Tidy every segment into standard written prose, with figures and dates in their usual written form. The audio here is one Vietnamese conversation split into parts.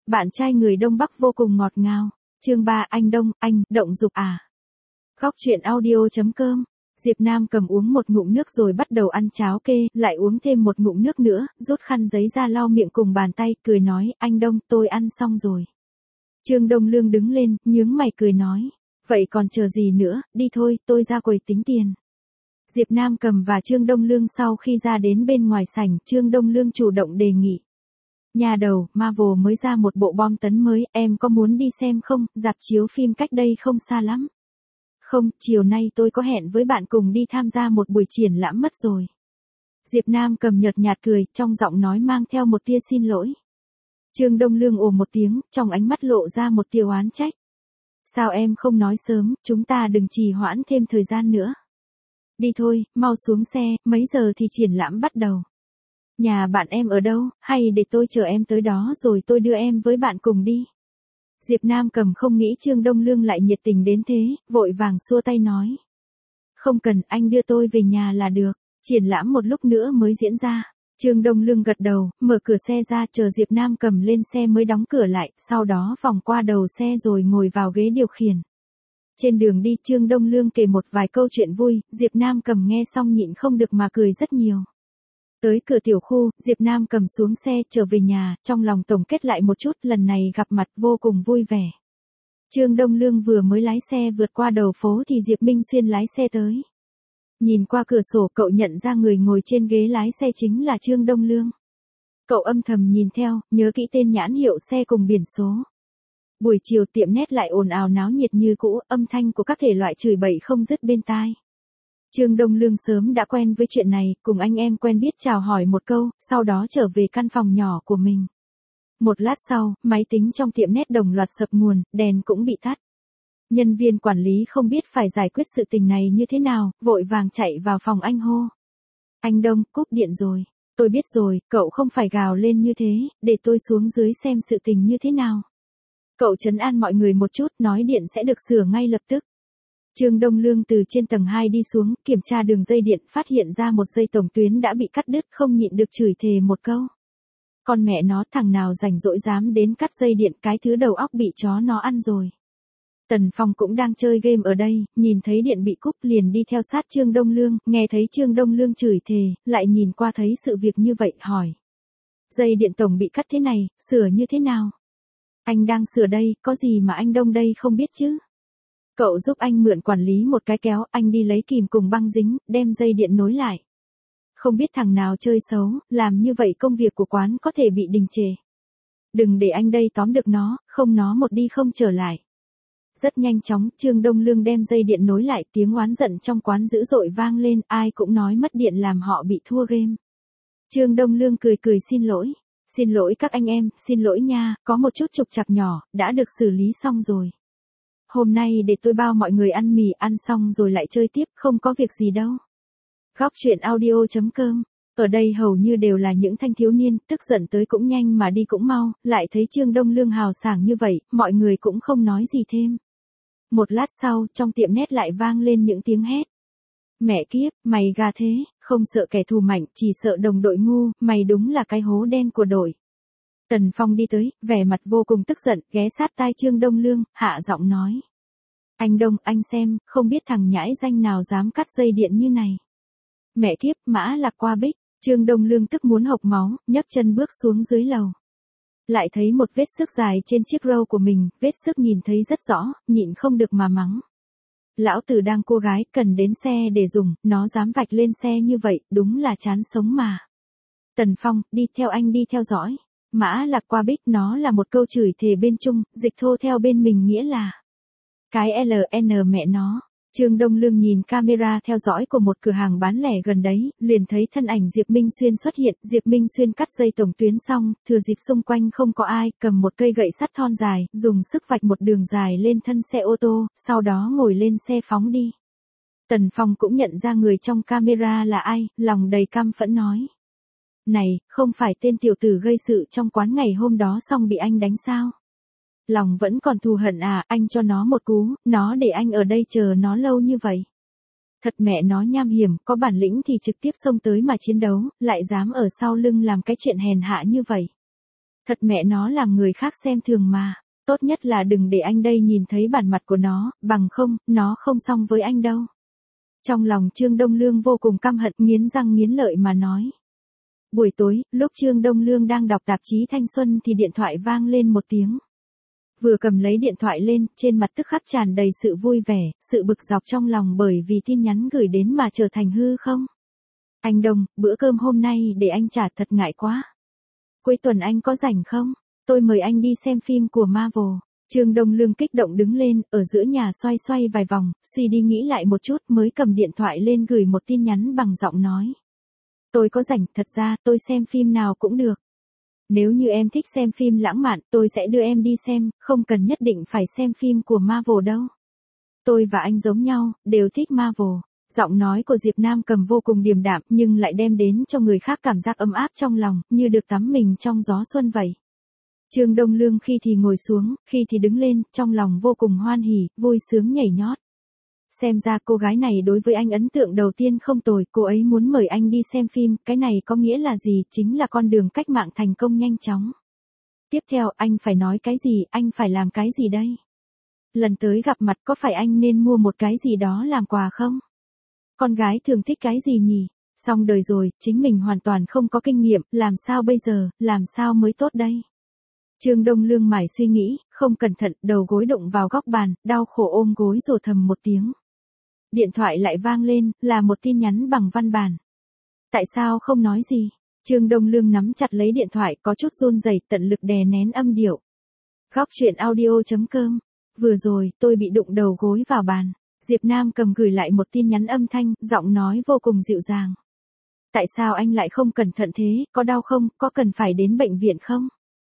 Bạn trai người Đông Bắc vô cùng ngọt ngào. Chương 3 anh Đông, anh, động dục à? Góc truyện audio.com. Diệp Nam cầm uống một ngụm nước rồi bắt đầu ăn cháo kê, lại uống thêm một ngụm nước nữa, rút khăn giấy ra lau miệng cùng bàn tay, cười nói, anh Đông, tôi ăn xong rồi. Trương Đông Lương đứng lên, nhướng mày cười nói, vậy còn chờ gì nữa, đi thôi, tôi ra quầy tính tiền. Diệp Nam cầm và Trương Đông Lương sau khi ra đến bên ngoài sảnh, Trương Đông Lương chủ động đề nghị. Nhà đầu, Marvel mới ra một bộ bom tấn mới, em có muốn đi xem không, rạp chiếu phim cách đây không xa lắm. Không, chiều nay tôi có hẹn với bạn cùng đi tham gia một buổi triển lãm mất rồi. Diệp Nam cầm nhợt nhạt cười, trong giọng nói mang theo một tia xin lỗi. Trương Đông Lương ồ một tiếng, trong ánh mắt lộ ra một tia oán trách. Sao em không nói sớm, chúng ta đừng trì hoãn thêm thời gian nữa. Đi thôi, mau xuống xe, mấy giờ thì triển lãm bắt đầu. Nhà bạn em ở đâu, hay để tôi chờ em tới đó rồi tôi đưa em với bạn cùng đi. Diệp Nam cầm không nghĩ Trương Đông Lương lại nhiệt tình đến thế, vội vàng xua tay nói. Không cần, anh đưa tôi về nhà là được, triển lãm một lúc nữa mới diễn ra. Trương Đông Lương gật đầu, mở cửa xe ra chờ Diệp Nam cầm lên xe mới đóng cửa lại, sau đó vòng qua đầu xe rồi ngồi vào ghế điều khiển. Trên đường đi Trương Đông Lương kể một vài câu chuyện vui, Diệp Nam cầm nghe xong nhịn không được mà cười rất nhiều. Tới cửa tiểu khu, Diệp Nam cầm xuống xe trở về nhà, trong lòng tổng kết lại một chút, lần này gặp mặt vô cùng vui vẻ. Trương Đông Lương vừa mới lái xe vượt qua đầu phố thì Diệp Minh Xuyên lái xe tới. Nhìn qua cửa sổ cậu nhận ra người ngồi trên ghế lái xe chính là Trương Đông Lương. Cậu âm thầm nhìn theo, nhớ kỹ tên nhãn hiệu xe cùng biển số. Buổi chiều tiệm nét lại ồn ào náo nhiệt như cũ, âm thanh của các thể loại chửi bậy không dứt bên tai. Trương Đông Lương sớm đã quen với chuyện này, cùng anh em quen biết chào hỏi một câu, sau đó trở về căn phòng nhỏ của mình. Một lát sau, máy tính trong tiệm nét đồng loạt sập nguồn, đèn cũng bị tắt. Nhân viên quản lý không biết phải giải quyết sự tình này như thế nào, vội vàng chạy vào phòng anh hô. Anh Đông, cúp điện rồi. Tôi biết rồi, cậu không phải gào lên như thế, để tôi xuống dưới xem sự tình như thế nào. Cậu trấn an mọi người một chút, nói điện sẽ được sửa ngay lập tức. Trương Đông Lương từ trên tầng 2 đi xuống, kiểm tra đường dây điện, phát hiện ra một dây tổng tuyến đã bị cắt đứt, không nhịn được chửi thề một câu. Con mẹ nó, thằng nào rảnh rỗi dám đến cắt dây điện, cái thứ đầu óc bị chó nó ăn rồi. Tần Phong cũng đang chơi game ở đây, nhìn thấy điện bị cúp liền đi theo sát Trương Đông Lương, nghe thấy Trương Đông Lương chửi thề, lại nhìn qua thấy sự việc như vậy, hỏi. Dây điện tổng bị cắt thế này, sửa như thế nào? Anh đang sửa đây, có gì mà anh Đông đây không biết chứ? Cậu giúp anh mượn quản lý một cái kéo, anh đi lấy kìm cùng băng dính, đem dây điện nối lại. Không biết thằng nào chơi xấu, làm như vậy công việc của quán có thể bị đình trệ. Đừng để anh đây tóm được nó, không nó một đi không trở lại. Rất nhanh chóng, Trương Đông Lương đem dây điện nối lại, tiếng oán giận trong quán dữ dội vang lên, ai cũng nói mất điện làm họ bị thua game. Trương Đông Lương cười cười xin lỗi. Xin lỗi các anh em, xin lỗi nha, có một chút trục trặc nhỏ, đã được xử lý xong rồi. Hôm nay để tôi bao mọi người ăn mì, ăn xong rồi lại chơi tiếp, không có việc gì đâu. Góc truyện audio.com. Ở đây hầu như đều là những thanh thiếu niên, tức giận tới cũng nhanh mà đi cũng mau, lại thấy Trương Đông Lương hào sảng như vậy, mọi người cũng không nói gì thêm. Một lát sau, trong tiệm nét lại vang lên những tiếng hét. Mẹ kiếp, mày gà thế, không sợ kẻ thù mạnh, chỉ sợ đồng đội ngu, mày đúng là cái hố đen của đội. Tần Phong đi tới, vẻ mặt vô cùng tức giận, ghé sát tai Trương Đông Lương, hạ giọng nói. Anh Đông, anh xem, không biết thằng nhãi danh nào dám cắt dây điện như này. Mẹ kiếp, mã lạc qua bích, Trương Đông Lương tức muốn hộc máu, nhấc chân bước xuống dưới lầu. Lại thấy một vết xước dài trên chiếc râu của mình, vết xước nhìn thấy rất rõ, nhịn không được mà mắng. Lão tử đang cô gái, cần đến xe để dùng, nó dám vạch lên xe như vậy, đúng là chán sống mà. Tần Phong, đi theo anh đi theo dõi. Mã lạc qua bích, nó là một câu chửi thề bên Trung, dịch thô theo bên mình nghĩa là cái LN mẹ nó. Trương Đông Lương nhìn camera theo dõi của một cửa hàng bán lẻ gần đấy, liền thấy thân ảnh Diệp Minh Xuyên xuất hiện, Diệp Minh Xuyên cắt dây tổng tuyến xong, thừa dịp xung quanh không có ai, cầm một cây gậy sắt thon dài, dùng sức vạch một đường dài lên thân xe ô tô, sau đó ngồi lên xe phóng đi. Tần Phong cũng nhận ra người trong camera là ai, lòng đầy căm phẫn nói. Này, không phải tên tiểu tử gây sự trong quán ngày hôm đó xong bị anh đánh sao? Lòng vẫn còn thù hận à, anh cho nó một cú, nó để anh ở đây chờ nó lâu như vậy. Thật mẹ nó nham hiểm, có bản lĩnh thì trực tiếp xông tới mà chiến đấu, lại dám ở sau lưng làm cái chuyện hèn hạ như vậy. Thật mẹ nó làm người khác xem thường mà. Tốt nhất là đừng để anh đây nhìn thấy bản mặt của nó, bằng không, nó không xong với anh đâu. Trong lòng Trương Đông Lương vô cùng căm hận, nghiến răng nghiến lợi mà nói. Buổi tối, lúc Trương Đông Lương đang đọc tạp chí Thanh Xuân thì điện thoại vang lên một tiếng. Vừa cầm lấy điện thoại lên, trên mặt tức khắc tràn đầy sự vui vẻ, sự bực dọc trong lòng bởi vì tin nhắn gửi đến mà trở thành hư không. Anh Đông, bữa cơm hôm nay để anh trả, thật ngại quá. Cuối tuần anh có rảnh không? Tôi mời anh đi xem phim của Marvel. Trương Đông Lương kích động đứng lên, ở giữa nhà xoay xoay vài vòng, suy đi nghĩ lại một chút mới cầm điện thoại lên gửi một tin nhắn bằng giọng nói. Tôi có rảnh, thật ra tôi xem phim nào cũng được. Nếu như em thích xem phim lãng mạn, tôi sẽ đưa em đi xem, không cần nhất định phải xem phim của Marvel đâu. Tôi và anh giống nhau, đều thích Marvel. Giọng nói của Diệp Nam Cầm vô cùng điềm đạm nhưng lại đem đến cho người khác cảm giác ấm áp trong lòng, như được tắm mình trong gió xuân vậy. Trương Đông Lương khi thì ngồi xuống, khi thì đứng lên, trong lòng vô cùng hoan hỉ, vui sướng nhảy nhót. Xem ra cô gái này đối với anh ấn tượng đầu tiên không tồi, cô ấy muốn mời anh đi xem phim, cái này có nghĩa là gì, chính là con đường cách mạng thành công nhanh chóng. Tiếp theo, anh phải nói cái gì, anh phải làm cái gì đây? Lần tới gặp mặt có phải anh nên mua một cái gì đó làm quà không? Con gái thường thích cái gì nhỉ? Xong đời rồi, chính mình hoàn toàn không có kinh nghiệm, làm sao bây giờ, làm sao mới tốt đây? Trương Đông Lương mải suy nghĩ, không cẩn thận, đầu gối đụng vào góc bàn, đau khổ ôm gối rồi thầm một tiếng. Điện thoại lại vang lên, là một tin nhắn bằng văn bản. Tại sao không nói gì? Trương Đông Lương nắm chặt lấy điện thoại, có chút run rẩy, tận lực đè nén âm điệu. Góc truyện audio.com. Vừa rồi, tôi bị đụng đầu gối vào bàn. Diệp Nam Cầm gửi lại một tin nhắn âm thanh, giọng nói vô cùng dịu dàng. Tại sao anh lại không cẩn thận thế, có đau không, có cần phải đến bệnh viện không?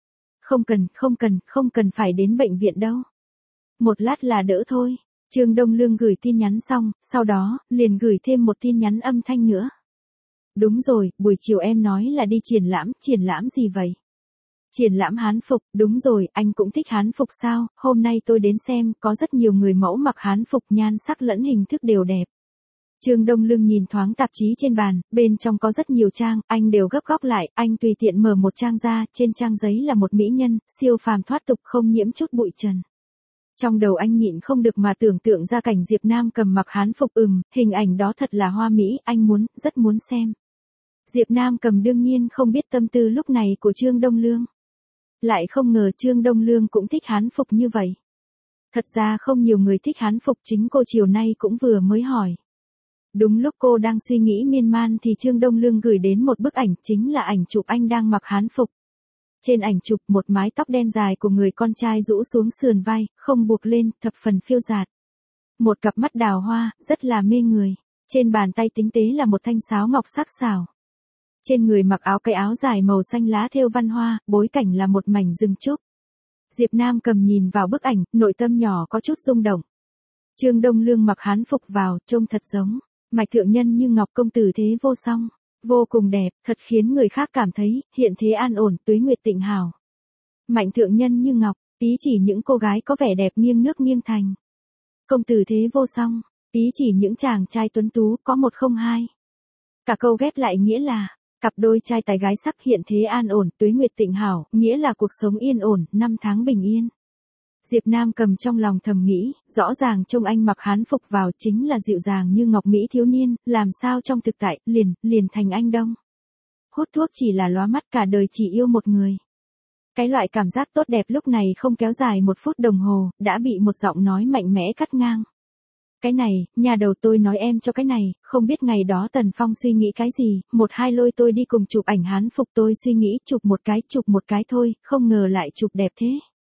Không cần phải đến bệnh viện đâu. Một lát là đỡ thôi. Trương Đông Lương gửi tin nhắn xong, sau đó, liền gửi thêm một tin nhắn âm thanh nữa. Đúng rồi, buổi chiều em nói là đi triển lãm gì vậy? Triển lãm hán phục, đúng rồi, anh cũng thích hán phục sao, hôm nay tôi đến xem, có rất nhiều người mẫu mặc hán phục nhan sắc lẫn hình thức đều đẹp. Trương Đông Lương nhìn thoáng tạp chí trên bàn, bên trong có rất nhiều trang, anh đều gấp góc lại, anh tùy tiện mở một trang ra, trên trang giấy là một mỹ nhân, siêu phàm thoát tục không nhiễm chút bụi trần. Trong đầu anh nhịn không được mà tưởng tượng ra cảnh Diệp Nam Cầm mặc hán phục, hình ảnh đó thật là hoa mỹ, anh rất muốn xem. Diệp Nam Cầm đương nhiên không biết tâm tư lúc này của Trương Đông Lương. Lại không ngờ Trương Đông Lương cũng thích hán phục như vậy. Thật ra không nhiều người thích hán phục, chính cô chiều nay cũng vừa mới hỏi. Đúng lúc cô đang suy nghĩ miên man thì Trương Đông Lương gửi đến một bức ảnh, chính là ảnh chụp anh đang mặc hán phục. Trên ảnh chụp một mái tóc đen dài của người con trai rũ xuống sườn vai, không buộc lên, thập phần phiêu dạt. Một cặp mắt đào hoa, rất là mê người. Trên bàn tay tinh tế là một thanh sáo ngọc sắc sảo. Trên người mặc cái áo dài màu xanh lá thêu văn hoa, bối cảnh là một mảnh rừng trúc. Diệp Nam Cầm nhìn vào bức ảnh, nội tâm nhỏ có chút rung động. Trương Đông Lương mặc hán phục vào, trông thật giống Mạch Thượng Nhân như ngọc, công tử thế vô song, vô cùng đẹp, thật khiến người khác cảm thấy hiện thế an ổn, tuế nguyệt tịnh hảo. Mạnh Thượng Nhân như ngọc, ý chỉ những cô gái có vẻ đẹp nghiêng nước nghiêng thành. Công tử thế vô song, ý chỉ những chàng trai tuấn tú có một không hai. Cả câu ghép lại nghĩa là cặp đôi trai tài gái sắc, hiện thế an ổn, tuế nguyệt tịnh hảo, nghĩa là cuộc sống yên ổn, năm tháng bình yên. Diệp Nam Cầm trong lòng thầm nghĩ, rõ ràng trông anh mặc hán phục vào chính là dịu dàng như ngọc mỹ thiếu niên, làm sao trong thực tại, liền thành anh Đông. Hút thuốc chỉ là lóa mắt, cả đời chỉ yêu một người. Cái loại cảm giác tốt đẹp lúc này không kéo dài một phút đồng hồ, đã bị một giọng nói mạnh mẽ cắt ngang. Cái này, nhà đầu tôi nói em cho cái này, không biết ngày đó Tần Phong suy nghĩ cái gì, một hai lôi tôi đi cùng chụp ảnh hán phục, tôi suy nghĩ chụp một cái thôi, không ngờ lại chụp đẹp thế.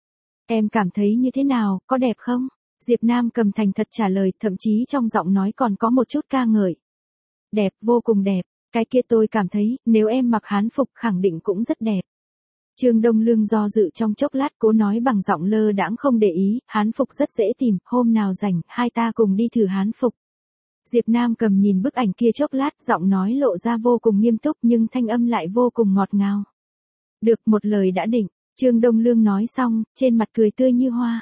Em cảm thấy như thế nào, có đẹp không? Diệp Nam Cầm thành thật trả lời, thậm chí trong giọng nói còn có một chút ca ngợi. Đẹp, vô cùng đẹp, cái kia tôi cảm thấy, nếu em mặc hán phục khẳng định cũng rất đẹp. Trương Đông Lương do dự trong chốc lát, cố nói bằng giọng lơ đãng không để ý, hán phục rất dễ tìm, hôm nào rảnh, hai ta cùng đi thử hán phục. Diệp Nam Cầm nhìn bức ảnh kia chốc lát, giọng nói lộ ra vô cùng nghiêm túc nhưng thanh âm lại vô cùng ngọt ngào. Được, một lời đã định. Trương Đông Lương nói xong, trên mặt cười tươi như hoa.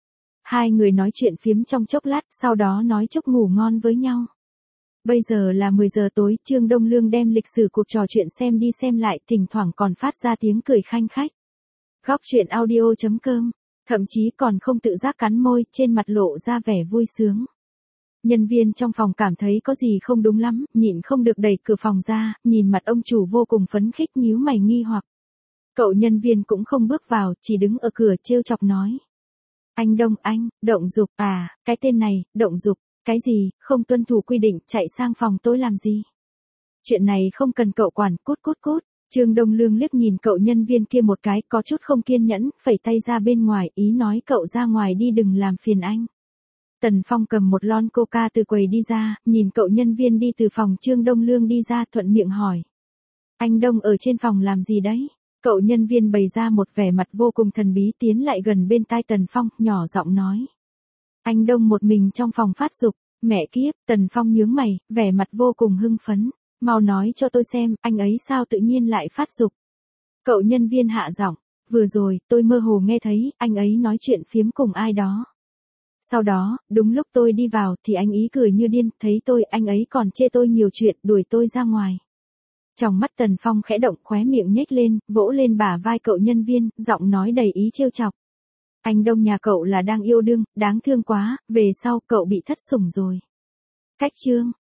Hai người nói chuyện phiếm trong chốc lát, sau đó nói chúc ngủ ngon với nhau. Bây giờ là 10 giờ tối, Trương Đông Lương đem lịch sử cuộc trò chuyện xem đi xem lại, thỉnh thoảng còn phát ra tiếng cười khanh khách. Góc chuyện audio.com, thậm chí còn không tự giác cắn môi, trên mặt lộ ra vẻ vui sướng. Nhân viên trong phòng cảm thấy có gì không đúng lắm, nhịn không được đẩy cửa phòng ra, nhìn mặt ông chủ vô cùng phấn khích nhíu mày nghi hoặc. Cậu nhân viên cũng không bước vào, chỉ đứng ở cửa trêu chọc nói. Anh Đông anh, động dục à, cái tên này, động dục, cái gì, không tuân thủ quy định, chạy sang phòng tôi làm gì? Chuyện này không cần cậu quản, cút cút cút. Trương Đông Lương liếc nhìn cậu nhân viên kia một cái, có chút không kiên nhẫn, phẩy tay ra bên ngoài, ý nói cậu ra ngoài đi đừng làm phiền anh. Tần Phong cầm một lon coca từ quầy đi ra, nhìn cậu nhân viên đi từ phòng Trương Đông Lương đi ra thuận miệng hỏi. Anh Đông ở trên phòng làm gì đấy? Cậu nhân viên bày ra một vẻ mặt vô cùng thần bí tiến lại gần bên tai Tần Phong, nhỏ giọng nói. Anh Đông một mình trong phòng phát dục, mẹ kiếp, Tần Phong nhướng mày, vẻ mặt vô cùng hưng phấn. Mau nói cho tôi xem, anh ấy sao tự nhiên lại phát dục. Cậu nhân viên hạ giọng, vừa rồi, tôi mơ hồ nghe thấy, anh ấy nói chuyện phiếm cùng ai đó. Sau đó, đúng lúc tôi đi vào, thì anh ý cười như điên, thấy tôi, anh ấy còn chê tôi nhiều chuyện, đuổi tôi ra ngoài. Trong mắt Tần Phong khẽ động, khóe miệng nhếch lên, vỗ lên bả vai cậu nhân viên, giọng nói đầy ý trêu chọc. Anh Đông nhà cậu là đang yêu đương, đáng thương quá, về sau cậu bị thất sủng rồi. Cách chương.